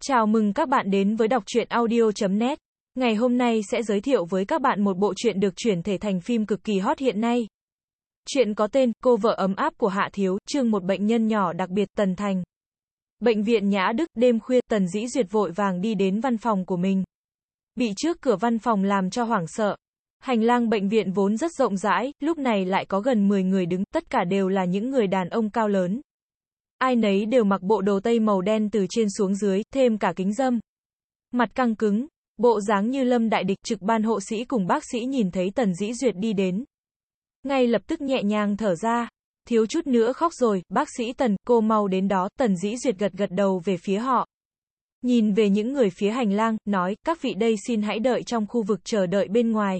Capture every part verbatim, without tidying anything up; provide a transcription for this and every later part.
Chào mừng các bạn đến với đọc truyện audio chấm net. Ngày hôm nay sẽ giới thiệu với các bạn một bộ truyện được chuyển thể thành phim cực kỳ hot hiện nay. Truyện có tên Cô vợ ấm áp của Hạ Thiếu, chương một bệnh nhân nhỏ đặc biệt Tần Thành. Bệnh viện Nhã Đức, đêm khuya, Tần Dĩ Duyệt vội vàng đi đến văn phòng của mình. Bị trước cửa văn phòng làm cho hoảng sợ. Hành lang bệnh viện vốn rất rộng rãi, lúc này lại có gần mười người đứng, tất cả đều là những người đàn ông cao lớn. Ai nấy đều mặc bộ đồ tây màu đen từ trên xuống dưới, thêm cả kính râm. Mặt căng cứng, bộ dáng như lâm đại địch. Trực ban hộ sĩ cùng bác sĩ nhìn thấy Tần Dĩ Duyệt đi đến, ngay lập tức nhẹ nhàng thở ra. Thiếu chút nữa khóc rồi, bác sĩ Tần, cô mau đến đó. Tần Dĩ Duyệt gật gật đầu về phía họ. Nhìn về những người phía hành lang, nói, các vị đây xin hãy đợi trong khu vực chờ đợi bên ngoài.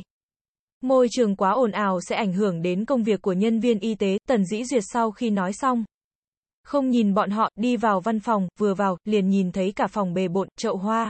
Môi trường quá ồn ào sẽ ảnh hưởng đến công việc của nhân viên y tế. Tần Dĩ Duyệt sau khi nói xong, không nhìn bọn họ, đi vào văn phòng, vừa vào, liền nhìn thấy cả phòng bề bộn, chậu hoa,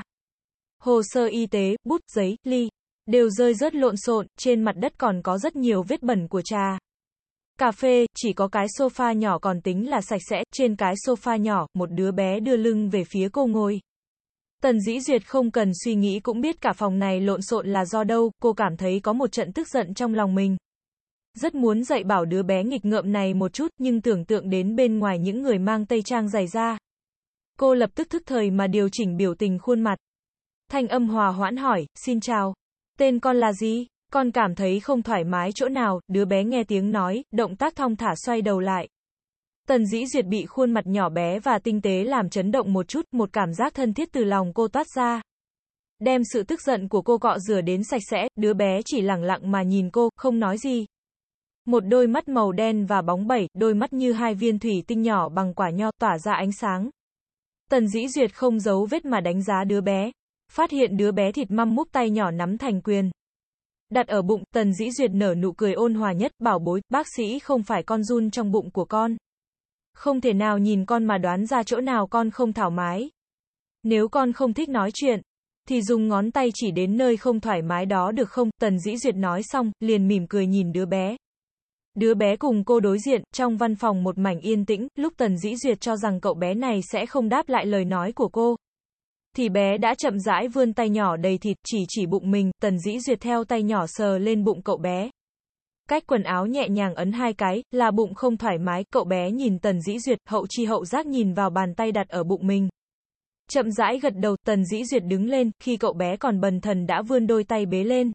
hồ sơ y tế, bút, giấy, ly, đều rơi rớt lộn xộn, trên mặt đất còn có rất nhiều vết bẩn của trà, cà phê, chỉ có cái sofa nhỏ còn tính là sạch sẽ. Trên cái sofa nhỏ, một đứa bé đưa lưng về phía cô ngồi. Tần Dĩ Duyệt không cần suy nghĩ cũng biết cả phòng này lộn xộn là do đâu, cô cảm thấy có một trận tức giận trong lòng mình. Rất muốn dạy bảo đứa bé nghịch ngợm này một chút, nhưng tưởng tượng đến bên ngoài những người mang tây trang dày da, cô lập tức thức thời mà điều chỉnh biểu tình khuôn mặt. Thanh âm hòa hoãn hỏi, xin chào, tên con là gì? Con cảm thấy không thoải mái chỗ nào? Đứa bé nghe tiếng nói, động tác thong thả xoay đầu lại. Tần Dĩ Duyệt bị khuôn mặt nhỏ bé và tinh tế làm chấn động một chút, một cảm giác thân thiết từ lòng cô toát ra, đem sự tức giận của cô cọ rửa đến sạch sẽ. Đứa bé chỉ lẳng lặng mà nhìn cô, không nói gì. Một đôi mắt màu đen và bóng bẩy, đôi mắt như hai viên thủy tinh nhỏ bằng quả nho, tỏa ra ánh sáng. Tần Dĩ Duyệt không giấu vết mà đánh giá đứa bé. Phát hiện đứa bé thịt măm múc tay nhỏ nắm thành quyền, đặt ở bụng. Tần Dĩ Duyệt nở nụ cười ôn hòa nhất, bảo bối, bác sĩ không phải con giun trong bụng của con. Không thể nào nhìn con mà đoán ra chỗ nào con không thoải mái. Nếu con không thích nói chuyện, thì dùng ngón tay chỉ đến nơi không thoải mái đó được không? Tần Dĩ Duyệt nói xong, liền mỉm cười nhìn đứa bé. Đứa bé cùng cô đối diện, trong văn phòng một mảnh yên tĩnh. Lúc Tần Dĩ Duyệt cho rằng cậu bé này sẽ không đáp lại lời nói của cô, thì bé đã chậm rãi vươn tay nhỏ đầy thịt, chỉ chỉ bụng mình. Tần Dĩ Duyệt theo tay nhỏ sờ lên bụng cậu bé. Cách quần áo nhẹ nhàng ấn hai cái, là bụng không thoải mái. Cậu bé nhìn Tần Dĩ Duyệt, hậu chi hậu giác nhìn vào bàn tay đặt ở bụng mình. Chậm rãi gật đầu. Tần Dĩ Duyệt đứng lên, khi cậu bé còn bần thần đã vươn đôi tay bế lên.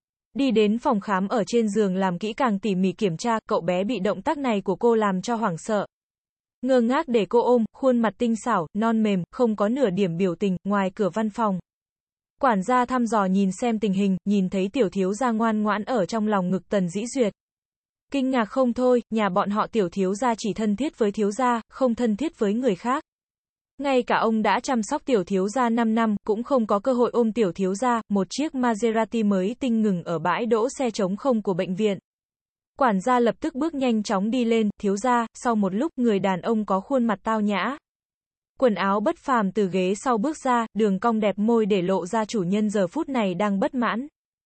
Đi đến phòng khám ở trên giường làm kỹ càng tỉ mỉ kiểm tra. Cậu bé bị động tác này của cô làm cho hoảng sợ, ngơ ngác để cô ôm, khuôn mặt tinh xảo, non mềm, không có nửa điểm biểu tình. Ngoài cửa văn phòng, quản gia thăm dò nhìn xem tình hình, nhìn thấy tiểu thiếu gia ngoan ngoãn ở trong lòng ngực Tần Dĩ Duyệt. Kinh ngạc không thôi, nhà bọn họ tiểu thiếu gia chỉ thân thiết với thiếu gia, không thân thiết với người khác. Ngay cả ông đã chăm sóc tiểu thiếu gia năm năm, cũng không có cơ hội ôm tiểu thiếu gia. Một chiếc Maserati mới tinh ngừng ở bãi đỗ xe trống không của bệnh viện. Quản gia lập tức bước nhanh chóng đi lên, thiếu gia. Sau một lúc, người đàn ông có khuôn mặt tao nhã, quần áo bất phàm từ ghế sau bước ra, đường cong đẹp môi để lộ ra chủ nhân giờ phút này đang bất mãn.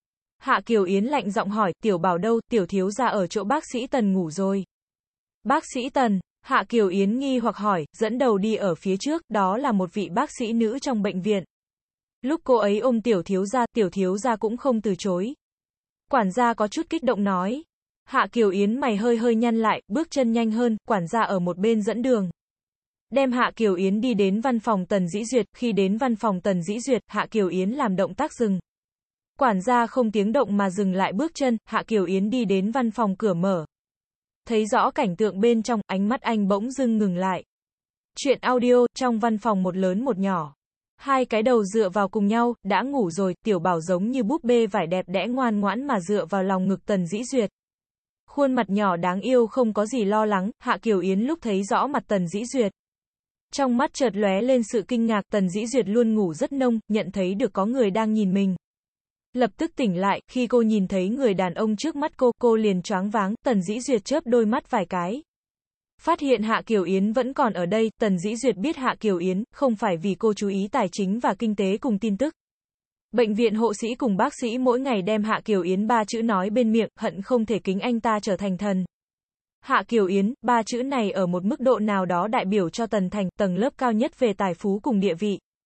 Hạ Kiều Yến lạnh giọng hỏi, tiểu bảo đâu? Tiểu thiếu gia ở chỗ bác sĩ Tần ngủ rồi. Bác sĩ Tần? Hạ Kiều Yến nghi hoặc hỏi, dẫn đầu đi ở phía trước, đó là một vị bác sĩ nữ trong bệnh viện. Lúc cô ấy ôm tiểu thiếu gia, tiểu thiếu gia cũng không từ chối. Quản gia có chút kích động nói. Hạ Kiều Yến mày hơi hơi nhăn lại, bước chân nhanh hơn. Quản gia ở một bên dẫn đường, đem Hạ Kiều Yến đi đến văn phòng Tần Dĩ Duyệt. Khi đến văn phòng Tần Dĩ Duyệt, Hạ Kiều Yến làm động tác dừng. Quản gia không tiếng động mà dừng lại bước chân. Hạ Kiều Yến đi đến văn phòng, cửa mở, thấy rõ cảnh tượng bên trong, ánh mắt anh bỗng dưng ngừng lại. Chuyện audio, trong văn phòng một lớn một nhỏ, hai cái đầu dựa vào cùng nhau, đã ngủ rồi. Tiểu bảo giống như búp bê vải đẹp đẽ ngoan ngoãn mà dựa vào lòng ngực Tần Dĩ Duyệt. Khuôn mặt nhỏ đáng yêu không có gì lo lắng. Hạ Kiều Yến lúc thấy rõ mặt Tần Dĩ Duyệt, trong mắt chợt lóe lên sự kinh ngạc. Tần Dĩ Duyệt luôn ngủ rất nông, nhận thấy được có người đang nhìn mình, lập tức tỉnh lại. Khi cô nhìn thấy người đàn ông trước mắt cô, cô liền choáng váng. Tần Dĩ Duyệt chớp đôi mắt vài cái, phát hiện Hạ Kiều Yến vẫn còn ở đây. Tần Dĩ Duyệt biết Hạ Kiều Yến không phải vì cô chú ý tài chính và kinh tế cùng tin tức. Bệnh viện hộ sĩ cùng bác sĩ mỗi ngày đem Hạ Kiều Yến ba chữ nói bên miệng, hận không thể kính anh ta trở thành thần. Hạ Kiều Yến, ba chữ này ở một mức độ nào đó đại biểu cho Tần Thành, tầng lớp cao nhất về tài phú cùng địa vị.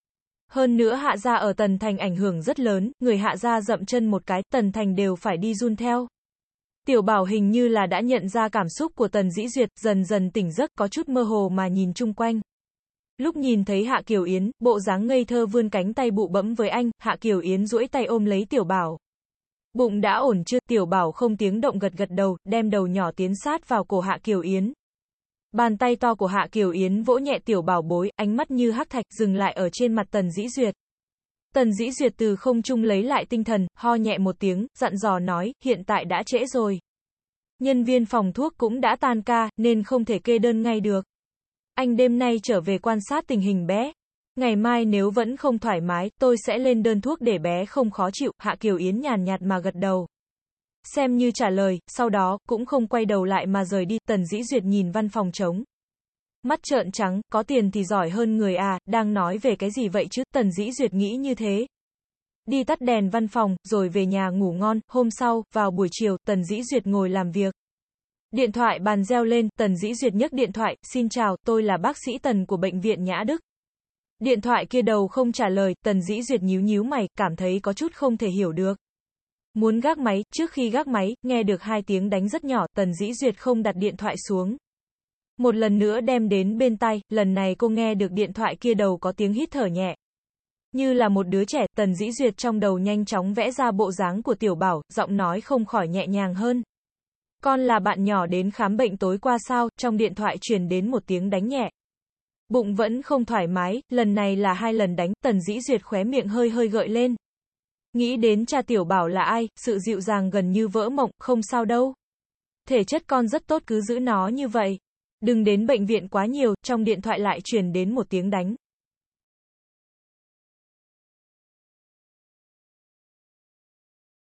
Hơn nữa Hạ gia ở Tần Thành ảnh hưởng rất lớn, người Hạ gia dậm chân một cái, Tần Thành đều phải đi run theo. Tiểu Bảo hình như là đã nhận ra cảm xúc của Tần Dĩ Duyệt, dần dần tỉnh giấc, có chút mơ hồ mà nhìn chung quanh. Lúc nhìn thấy Hạ Kiều Yến, bộ dáng ngây thơ vươn cánh tay bụ bẫm với anh, Hạ Kiều Yến duỗi tay ôm lấy Tiểu Bảo. Bụng đã ổn chưa? Tiểu Bảo không tiếng động gật gật đầu, đem đầu nhỏ tiến sát vào cổ Hạ Kiều Yến. Bàn tay to của Hạ Kiều Yến vỗ nhẹ Tiểu Bảo bối, ánh mắt như hắc thạch, dừng lại ở trên mặt Tần Dĩ Duyệt. Tần Dĩ Duyệt từ không trung lấy lại tinh thần, ho nhẹ một tiếng, dặn dò nói, hiện tại đã trễ rồi. Nhân viên phòng thuốc cũng đã tan ca, nên không thể kê đơn ngay được. Anh đêm nay trở về quan sát tình hình bé. Ngày mai nếu vẫn không thoải mái, tôi sẽ lên đơn thuốc để bé không khó chịu. Hạ Kiều Yến nhàn nhạt mà gật đầu. Xem như trả lời, sau đó, cũng không quay đầu lại mà rời đi. Tần Dĩ Duyệt nhìn văn phòng trống. Mắt trợn trắng, có tiền thì giỏi hơn người à, đang nói về cái gì vậy chứ? Tần Dĩ Duyệt nghĩ như thế. Đi tắt đèn văn phòng, rồi về nhà ngủ ngon. Hôm sau, vào buổi chiều, Tần Dĩ Duyệt ngồi làm việc. Điện thoại bàn reo lên, Tần Dĩ Duyệt nhấc điện thoại, xin chào, tôi là bác sĩ Tần của bệnh viện Nhã Đức. Điện thoại kia đầu không trả lời, Tần Dĩ Duyệt nhíu nhíu mày, cảm thấy có chút không thể hiểu được. Muốn gác máy, trước khi gác máy, nghe được hai tiếng đánh rất nhỏ, Tần Dĩ Duyệt không đặt điện thoại xuống. Một lần nữa đem đến bên tai, lần này cô nghe được điện thoại kia đầu có tiếng hít thở nhẹ. Như là một đứa trẻ, Tần Dĩ Duyệt trong đầu nhanh chóng vẽ ra bộ dáng của Tiểu Bảo, giọng nói không khỏi nhẹ nhàng hơn. Con là bạn nhỏ đến khám bệnh tối qua sao? Trong điện thoại truyền đến một tiếng đánh nhẹ. Bụng vẫn không thoải mái, lần này là hai lần đánh, Tần Dĩ Duyệt khóe miệng hơi hơi gợi lên. Nghĩ đến cha Tiểu Bảo là ai, sự dịu dàng gần như vỡ mộng, không sao đâu. Thể chất con rất tốt, cứ giữ nó như vậy. Đừng đến bệnh viện quá nhiều, trong điện thoại lại truyền đến một tiếng đánh.